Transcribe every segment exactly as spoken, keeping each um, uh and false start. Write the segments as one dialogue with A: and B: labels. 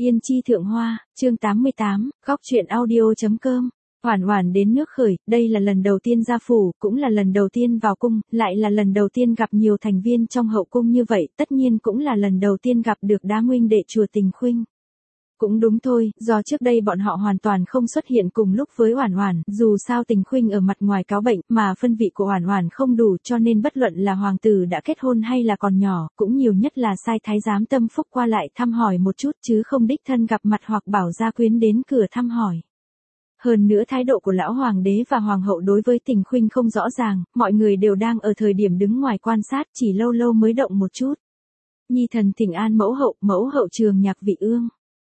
A: Yên chi thượng hoa, chương tám mươi tám, góc truyện audio.com. Oản Oản đến nước Khởi, đây là lần đầu tiên ra phủ, cũng là lần đầu tiên vào cung, lại là lần đầu tiên gặp nhiều thành viên trong hậu cung như vậy, tất nhiên cũng là lần đầu tiên gặp được đá huynh đệ chùa Tình Khuynh. Cũng đúng thôi, do trước đây bọn họ hoàn toàn không xuất hiện cùng lúc với Oản Oản, dù sao Tình Khuynh ở mặt ngoài cáo bệnh, mà phân vị của Oản Oản không đủ, cho nên bất luận là hoàng tử đã kết hôn hay là còn nhỏ, cũng nhiều nhất là sai thái giám Tâm Phúc qua lại thăm hỏi một chút chứ không đích thân gặp mặt hoặc bảo gia quyến đến cửa thăm hỏi. Hơn nữa thái độ của lão hoàng đế và hoàng hậu đối với Tình Khuynh không rõ ràng, mọi người đều đang ở thời điểm đứng ngoài quan sát, chỉ lâu lâu mới động một chút. Nhi thần thỉnh an mẫu hậu, mẫu hậu Trường Nhạc Vị Ương.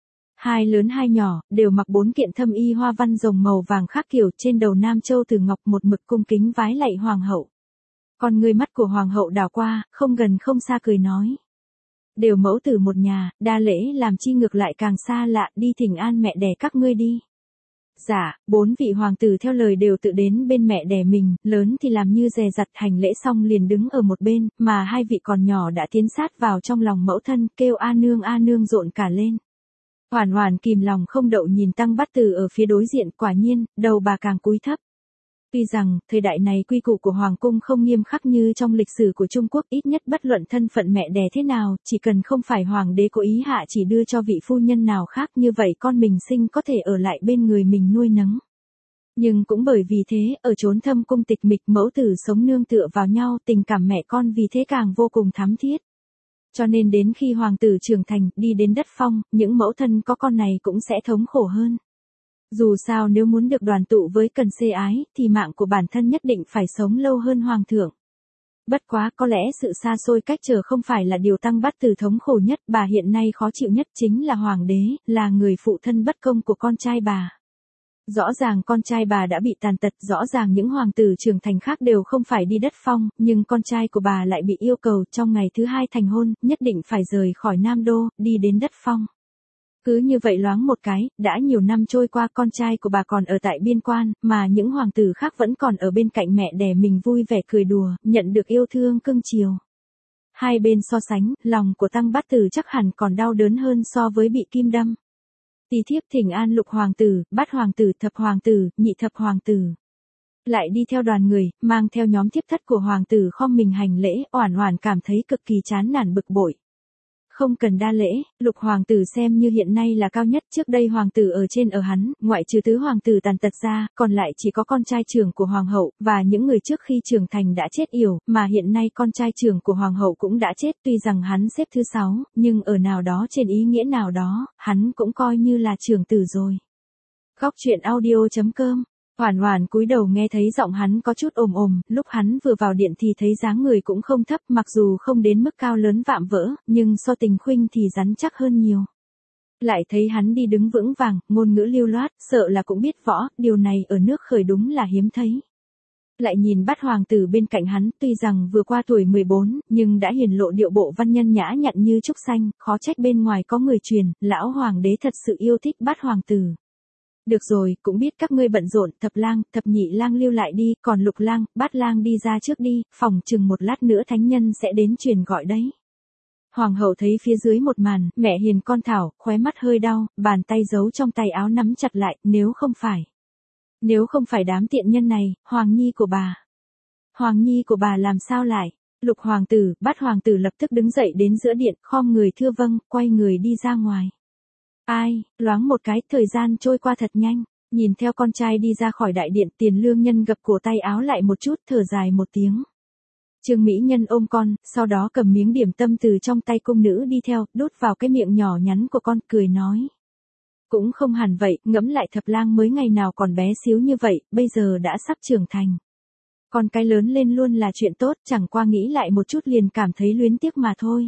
A: Hai lớn hai nhỏ, đều mặc bốn kiện thâm y hoa văn rồng màu vàng khác kiểu, trên đầu Nam Châu Từ Ngọc một mực cung kính vái lạy hoàng hậu. Còn người mắt của hoàng hậu đảo qua, không gần không xa cười nói. Đều mẫu tử một nhà, đa lễ làm chi ngược lại càng xa lạ, đi thỉnh an mẹ đẻ các ngươi đi. Dạ, bốn vị hoàng tử theo lời đều tự đến bên mẹ đẻ mình, lớn thì làm như dè dặt hành lễ xong liền đứng ở một bên, mà hai vị còn nhỏ đã tiến sát vào trong lòng mẫu thân, kêu a nương a nương rộn cả lên. Oản Oản kìm lòng không đậu nhìn Tăng Bát Tử ở phía đối diện, quả nhiên, đầu bà càng cúi thấp. Tuy rằng, thời đại này quy củ của Hoàng cung không nghiêm khắc như trong lịch sử của Trung Quốc, ít nhất bất luận thân phận mẹ đẻ thế nào, chỉ cần không phải Hoàng đế cố ý hạ chỉ đưa cho vị phu nhân nào khác, như vậy con mình sinh có thể ở lại bên người mình nuôi nấng. Nhưng cũng bởi vì thế, ở chốn thâm cung tịch mịch mẫu tử sống nương tựa vào nhau, tình cảm mẹ con vì thế càng vô cùng thắm thiết. Cho nên đến khi hoàng tử trưởng thành, đi đến đất phong, những mẫu thân có con này cũng sẽ thống khổ hơn. Dù sao nếu muốn được đoàn tụ với Cần Xê Ái, thì mạng của bản thân nhất định phải sống lâu hơn hoàng thượng. Bất quá, có lẽ sự xa xôi cách trở không phải là điều Tăng Bát Tử thống khổ nhất, bà hiện nay khó chịu nhất chính là hoàng đế, là người phụ thân bất công của con trai bà. Rõ ràng con trai bà đã bị tàn tật, rõ ràng những hoàng tử trưởng thành khác đều không phải đi đất phong, nhưng con trai của bà lại bị yêu cầu trong ngày thứ hai thành hôn, nhất định phải rời khỏi Nam Đô, đi đến đất phong. Cứ như vậy loáng một cái, đã nhiều năm trôi qua con trai của bà còn ở tại biên quan, mà những hoàng tử khác vẫn còn ở bên cạnh mẹ đẻ mình vui vẻ cười đùa, nhận được yêu thương cưng chiều. Hai bên so sánh, lòng của Tăng Bát Tử chắc hẳn còn đau đớn hơn so với bị kim đâm. Tỳ thiếp thỉnh an lục hoàng tử, bát hoàng tử, thập hoàng tử, nhị thập hoàng tử. Lại đi theo đoàn người, mang theo nhóm thiếp thất của hoàng tử khom mình hành lễ, Oản Oản cảm thấy cực kỳ chán nản bực bội. Không cần đa lễ, lục hoàng tử xem như hiện nay là cao nhất, trước đây hoàng tử ở trên ở hắn, ngoại trừ tứ hoàng tử tàn tật ra, còn lại chỉ có con trai trưởng của hoàng hậu, và những người trước khi trưởng thành đã chết yểu, mà hiện nay con trai trưởng của hoàng hậu cũng đã chết, tuy rằng hắn xếp thứ sáu, nhưng ở nào đó trên ý nghĩa nào đó, hắn cũng coi như là trưởng tử rồi. Góc truyện audio.com. Oản Oản cúi đầu nghe thấy giọng hắn có chút ồm ồm, lúc hắn vừa vào điện thì thấy dáng người cũng không thấp, mặc dù không đến mức cao lớn vạm vỡ, nhưng so Tình Khuynh thì rắn chắc hơn nhiều. Lại thấy hắn đi đứng vững vàng, ngôn ngữ lưu loát, sợ là cũng biết võ, điều này ở nước Khởi đúng là hiếm thấy. Lại nhìn bát hoàng tử bên cạnh hắn, tuy rằng vừa qua tuổi mười bốn, nhưng đã hiển lộ điệu bộ văn nhân nhã nhặn như trúc xanh, khó trách bên ngoài có người truyền, lão hoàng đế thật sự yêu thích bát hoàng tử. Được rồi, cũng biết các ngươi bận rộn, thập lang, thập nhị lang lưu lại đi, còn lục lang, bát lang đi ra trước đi, phòng chừng một lát nữa thánh nhân sẽ đến truyền gọi đấy. Hoàng hậu thấy phía dưới một màn, mẹ hiền con thảo, khóe mắt hơi đau, bàn tay giấu trong tay áo nắm chặt lại, nếu không phải. Nếu không phải đám tiện nhân này, hoàng nhi của bà. Hoàng nhi của bà làm sao lại? Lục hoàng tử, bát hoàng tử lập tức đứng dậy đến giữa điện, khom người thưa vâng, quay người đi ra ngoài. Ai, loáng một cái, thời gian trôi qua thật nhanh, nhìn theo con trai đi ra khỏi đại điện, Tiền Lương Nhân gập cổ tay áo lại một chút, thở dài một tiếng. Trương Mỹ Nhân ôm con, sau đó cầm miếng điểm tâm từ trong tay cung nữ đi theo, đút vào cái miệng nhỏ nhắn của con, cười nói. Cũng không hẳn vậy, ngẫm lại thập lang mới ngày nào còn bé xíu như vậy, bây giờ đã sắp trưởng thành. Con cái lớn lên luôn là chuyện tốt, chẳng qua nghĩ lại một chút liền cảm thấy luyến tiếc mà thôi.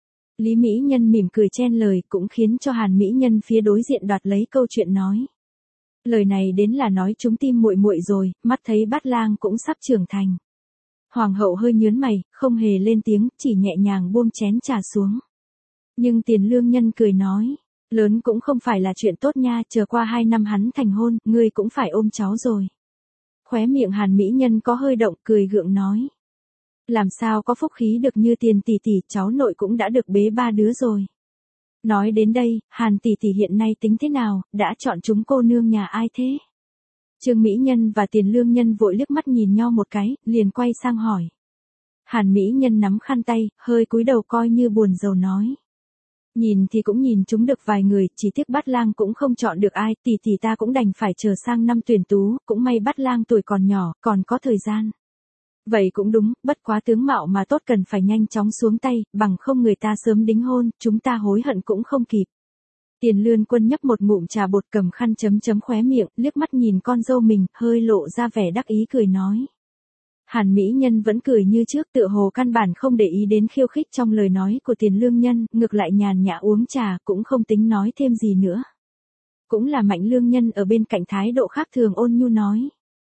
A: Lý Mỹ Nhân mỉm cười chen lời, cũng khiến cho Hàn Mỹ Nhân phía đối diện đoạt lấy câu chuyện nói. Lời này đến là nói trúng tim muội muội rồi, mắt thấy bát lang cũng sắp trưởng thành. Hoàng hậu hơi nhớn mày, không hề lên tiếng, chỉ nhẹ nhàng buông chén trà xuống. Nhưng Tiền Lương Nhân cười nói, lớn cũng không phải là chuyện tốt nha, chờ qua hai năm hắn thành hôn, ngươi cũng phải ôm cháu rồi. Khóe miệng Hàn Mỹ Nhân có hơi động, cười gượng nói. Làm sao có phúc khí được như Tiền tỷ tỷ, cháu nội cũng đã được bế ba đứa rồi. Nói đến đây, Hàn tỷ tỷ hiện nay tính thế nào, đã chọn chúng cô nương nhà ai thế? Trương Mỹ Nhân và Tiền Lương Nhân vội liếc mắt nhìn nhau một cái, liền quay sang hỏi. Hàn Mỹ Nhân nắm khăn tay, hơi cúi đầu coi như buồn rầu nói. Nhìn thì cũng nhìn chúng được vài người, chỉ tiếc Bát Lang cũng không chọn được ai, tỷ tỷ ta cũng đành phải chờ sang năm tuyển tú, cũng may Bát Lang tuổi còn nhỏ, còn có thời gian. Vậy cũng đúng, bất quá tướng mạo mà tốt cần phải nhanh chóng xuống tay, bằng không người ta sớm đính hôn, chúng ta hối hận cũng không kịp. Tiền Lương Quân nhấp một ngụm trà bột, cầm khăn chấm chấm khóe miệng, liếc mắt nhìn con dâu mình, hơi lộ ra vẻ đắc ý cười nói. Hàn Mỹ Nhân vẫn cười như trước, tựa hồ căn bản không để ý đến khiêu khích trong lời nói của Tiền Lương Nhân, ngược lại nhàn nhã uống trà, cũng không tính nói thêm gì nữa. Cũng là Mạnh Lương Nhân ở bên cạnh thái độ khác thường ôn nhu nói.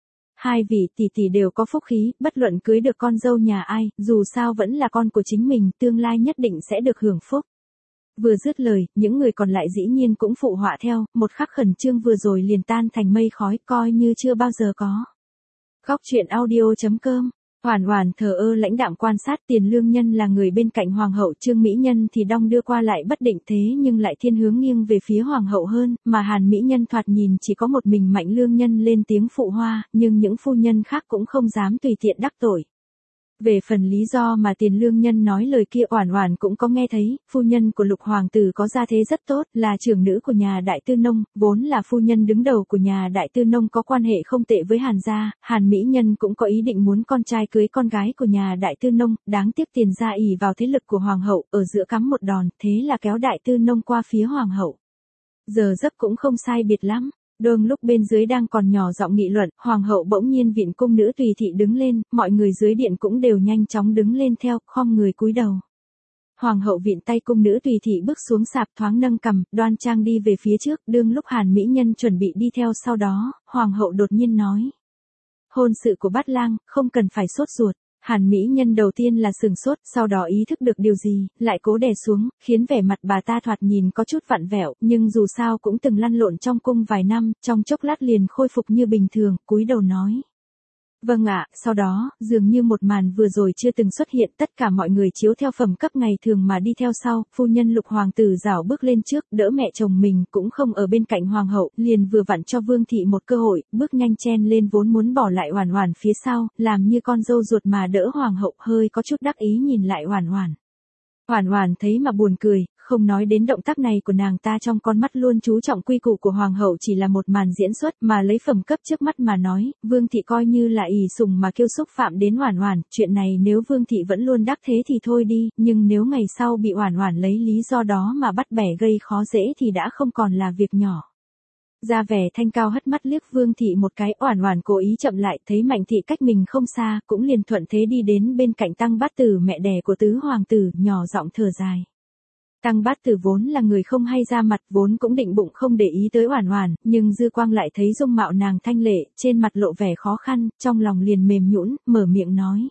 A: Hai vị tỷ tỷ đều có phúc khí, bất luận cưới được con dâu nhà ai, dù sao vẫn là con của chính mình, tương lai nhất định sẽ được hưởng phúc. Vừa dứt lời, những người còn lại dĩ nhiên cũng phụ họa theo, một khắc khẩn trương vừa rồi liền tan thành mây khói, coi như chưa bao giờ có. Góc truyện audio chấm com. Hoàn Hoàn thờ ơ lãnh đạm quan sát. Tiền Lương Nhân là người bên cạnh hoàng hậu, Trương Mỹ Nhân thì đong đưa qua lại bất định, thế nhưng lại thiên hướng nghiêng về phía hoàng hậu hơn, mà Hàn Mỹ Nhân thoạt nhìn chỉ có một mình Mạnh Lương Nhân lên tiếng phụ hoa, nhưng những phu nhân khác cũng không dám tùy tiện đắc tội. Về phần lý do mà Tiền Lương Nhân nói lời kia, Oản Oản cũng có nghe thấy, phu nhân của Lục hoàng tử có gia thế rất tốt, là trưởng nữ của nhà Đại Tư Nông, vốn là phu nhân đứng đầu của nhà Đại Tư Nông, có quan hệ không tệ với Hàn gia, Hàn Mỹ Nhân cũng có ý định muốn con trai cưới con gái của nhà Đại Tư Nông, đáng tiếc Tiền gia ỷ vào thế lực của hoàng hậu, ở giữa cắm một đòn, thế là kéo Đại Tư Nông qua phía hoàng hậu. Giờ giấc cũng không sai biệt lắm. Đương lúc bên dưới đang còn nhỏ giọng nghị luận, hoàng hậu bỗng nhiên vịn cung nữ Tùy Thị đứng lên, mọi người dưới điện cũng đều nhanh chóng đứng lên theo, khom người cúi đầu. Hoàng hậu vịn tay cung nữ Tùy Thị bước xuống sạp, thoáng nâng cằm, đoan trang đi về phía trước, đương lúc Hàn Mỹ Nhân chuẩn bị đi theo sau đó, hoàng hậu đột nhiên nói. Hôn sự của Bát Lang, không cần phải sốt ruột. Hàn Mỹ Nhân đầu tiên là sừng sốt, sau đó ý thức được điều gì, lại cố đè xuống, khiến vẻ mặt bà ta thoạt nhìn có chút vặn vẹo, nhưng dù sao cũng từng lăn lộn trong cung vài năm, trong chốc lát liền khôi phục như bình thường, cúi đầu nói. Vâng ạ, sau đó, dường như một màn vừa rồi chưa từng xuất hiện, tất cả mọi người chiếu theo phẩm cấp ngày thường mà đi theo sau, phu nhân Lục hoàng tử rảo bước lên trước, đỡ mẹ chồng mình, cũng không ở bên cạnh hoàng hậu, liền vừa vặn cho Vương thị một cơ hội, bước nhanh chen lên vốn muốn bỏ lại Oản Oản phía sau, làm như con dâu ruột mà đỡ hoàng hậu, hơi có chút đắc ý nhìn lại Oản Oản. Oản Oản thấy mà buồn cười, không nói đến động tác này của nàng ta, trong con mắt luôn chú trọng quy củ của hoàng hậu chỉ là một màn diễn xuất, mà lấy phẩm cấp trước mắt mà nói, Vương thị coi như là ỷ sùng mà kêu xúc phạm đến Oản Oản, chuyện này nếu Vương thị vẫn luôn đắc thế thì thôi đi, nhưng nếu ngày sau bị Oản Oản lấy lý do đó mà bắt bẻ gây khó dễ thì đã không còn là việc nhỏ. Ra vẻ thanh cao hất mắt liếc Vương thị một cái, Oản Oản cố ý chậm lại, thấy Mạnh thị cách mình không xa, cũng liền thuận thế đi đến bên cạnh Tăng Bát Tử, mẹ đẻ của tứ hoàng tử, nhỏ giọng thở dài. Tăng Bát Tử vốn là người không hay ra mặt, vốn cũng định bụng không để ý tới Oản Oản, nhưng dư quang lại thấy dung mạo nàng thanh lệ, trên mặt lộ vẻ khó khăn, trong lòng liền mềm nhũn, mở miệng nói.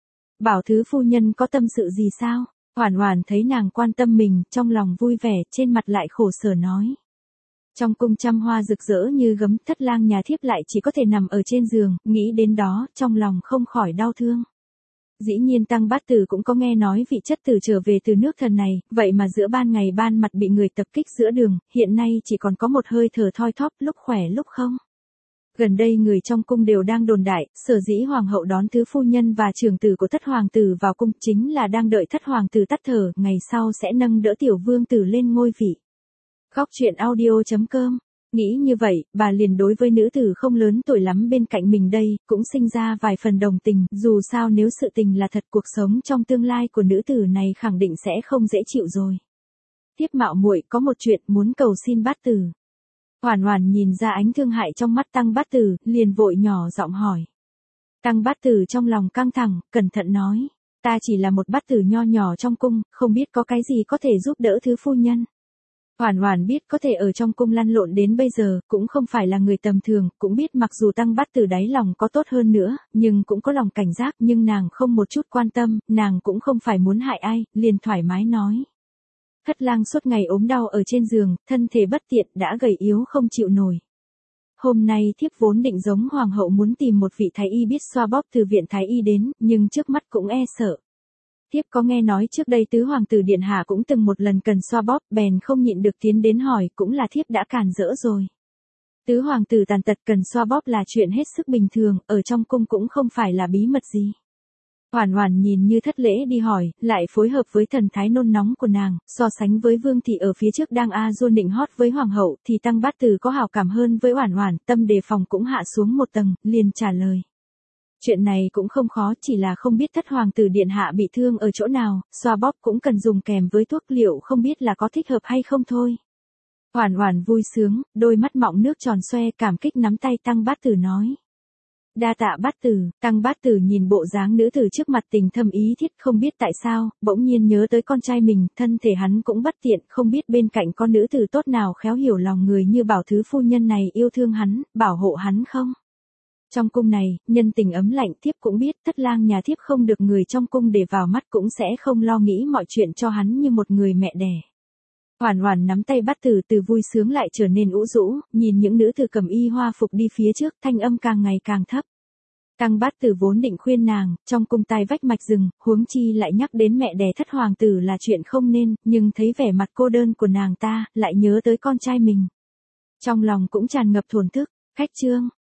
A: Bảo thứ phu nhân có tâm sự gì sao? Oản Oản thấy nàng quan tâm mình, trong lòng vui vẻ, trên mặt lại khổ sở nói. Trong cung trăm hoa rực rỡ như gấm, thất lang nhà thiếp lại chỉ có thể nằm ở trên giường, nghĩ đến đó, trong lòng không khỏi đau thương. Dĩ nhiên Tăng Bát Tử cũng có nghe nói vị chất tử trở về từ nước Thần này, vậy mà giữa ban ngày ban mặt bị người tập kích giữa đường, hiện nay chỉ còn có một hơi thở thoi thóp, lúc khỏe lúc không. Gần đây người trong cung đều đang đồn đại, sở dĩ hoàng hậu đón tứ phu nhân và trưởng tử của thất hoàng tử vào cung chính là đang đợi thất hoàng tử tắt thở, ngày sau sẽ nâng đỡ tiểu vương tử lên ngôi vị. Góc truyện audio chấm com. Nghĩ như vậy, bà liền đối với nữ tử không lớn tuổi lắm bên cạnh mình đây, cũng sinh ra vài phần đồng tình, dù sao nếu sự tình là thật, cuộc sống trong tương lai của nữ tử này khẳng định sẽ không dễ chịu rồi. Tiếp mạo muội có một chuyện muốn cầu xin Bát Tử. Oản Oản nhìn ra ánh thương hại trong mắt Tăng Bát Tử, liền vội nhỏ giọng hỏi. Tăng Bát Tử trong lòng căng thẳng, cẩn thận nói, ta chỉ là một bát tử nho nhỏ trong cung, không biết có cái gì có thể giúp đỡ thứ phu nhân. Oản Oản biết có thể ở trong cung lăn lộn đến bây giờ, cũng không phải là người tầm thường, cũng biết mặc dù Tăng Bát Tử đáy lòng có tốt hơn nữa, nhưng cũng có lòng cảnh giác, nhưng nàng không một chút quan tâm, nàng cũng không phải muốn hại ai, liền thoải mái nói. Thất lang suốt ngày ốm đau ở trên giường, thân thể bất tiện, đã gầy yếu không chịu nổi. Hôm nay thiếp vốn định giống hoàng hậu muốn tìm một vị thái y biết xoa bóp từ viện thái y đến, nhưng trước mắt cũng e sợ. Thiếp có nghe nói trước đây tứ hoàng tử điện hạ cũng từng một lần cần xoa bóp, bèn không nhịn được tiến đến hỏi, cũng là thiếp đã cản rỡ rồi. Tứ hoàng tử tàn tật cần xoa bóp là chuyện hết sức bình thường, ở trong cung cũng không phải là bí mật gì. Hoản Hoản nhìn như thất lễ đi hỏi, lại phối hợp với thần thái nôn nóng của nàng, so sánh với Vương thị ở phía trước đang a dua nịnh hót với hoàng hậu, thì Tăng Bát Tử có hảo cảm hơn với Hoản Hoản, tâm đề phòng cũng hạ xuống một tầng, liền trả lời. Chuyện này cũng không khó, chỉ là không biết thất hoàng tử điện hạ bị thương ở chỗ nào, xoa bóp cũng cần dùng kèm với thuốc, liệu không biết là có thích hợp hay không thôi. Hoản Hoản vui sướng, đôi mắt mọng nước tròn xoe, cảm kích nắm tay Tăng Bát Tử nói. Đa tạ Bát Tử. Tăng Bát Tử nhìn bộ dáng nữ tử trước mặt tình thâm ý thiết, không biết tại sao, bỗng nhiên nhớ tới con trai mình, thân thể hắn cũng bất tiện, không biết bên cạnh con nữ tử tốt nào khéo hiểu lòng người như Bảo Thứ phu nhân này yêu thương hắn, bảo hộ hắn không? Trong cung này, nhân tình ấm lạnh, thiếp cũng biết, thất lang nhà thiếp không được người trong cung để vào mắt, cũng sẽ không lo nghĩ mọi chuyện cho hắn như một người mẹ đẻ. Hoản Hoản nắm tay Bát Tử, từ vui sướng lại trở nên ủ rũ, nhìn những nữ tử cầm y hoa phục đi phía trước, thanh âm càng ngày càng thấp. Tăng Bát Tử vốn định khuyên nàng, trong cung tai vách mạch rừng, huống chi lại nhắc đến mẹ đẻ thất hoàng tử là chuyện không nên, nhưng thấy vẻ mặt cô đơn của nàng ta, lại nhớ tới con trai mình. Trong lòng cũng tràn ngập thổn thức. Khách trương.